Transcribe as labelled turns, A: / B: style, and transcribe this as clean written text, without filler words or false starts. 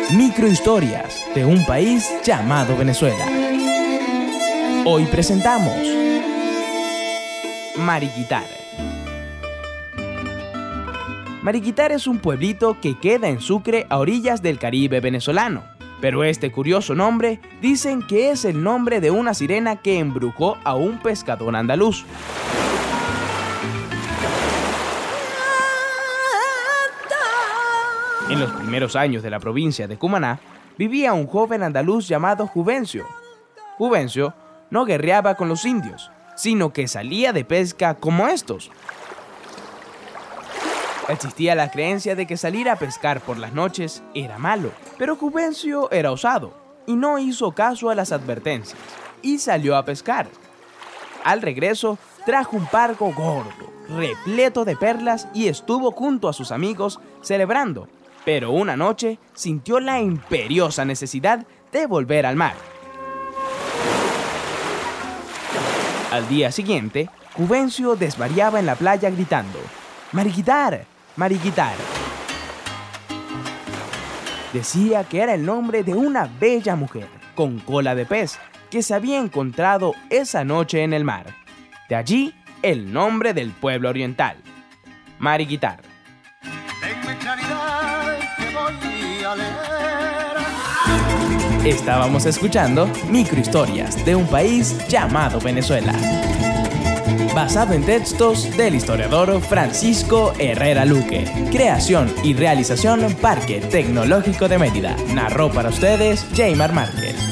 A: Microhistorias de un país llamado Venezuela. Hoy presentamos Mariquitar. Mariquitar es un pueblito que queda en Sucre, a orillas del Caribe venezolano. Pero este curioso nombre dicen que es el nombre de una sirena que embrujó a un pescador andaluz. En los primeros años de la provincia de Cumaná, vivía un joven andaluz llamado Juvencio. Juvencio no guerreaba con los indios, sino que salía de pesca como estos. Existía la creencia de que salir a pescar por las noches era malo, pero Juvencio era osado y no hizo caso a las advertencias y salió a pescar. Al regreso, trajo un pargo gordo, repleto de perlas y estuvo junto a sus amigos celebrando. Pero una noche sintió la imperiosa necesidad de volver al mar. Al día siguiente, Juvencio desvariaba en la playa gritando: ¡Mariquitar! ¡Mariquitar! Decía que era el nombre de una bella mujer con cola de pez que se había encontrado esa noche en el mar. De allí el nombre del pueblo oriental, Mariquitar. Estábamos escuchando Microhistorias de un país llamado Venezuela, basado en textos del historiador Francisco Herrera Luque. Creación y realización Parque Tecnológico de Mérida. Narró para ustedes Jaymar Márquez.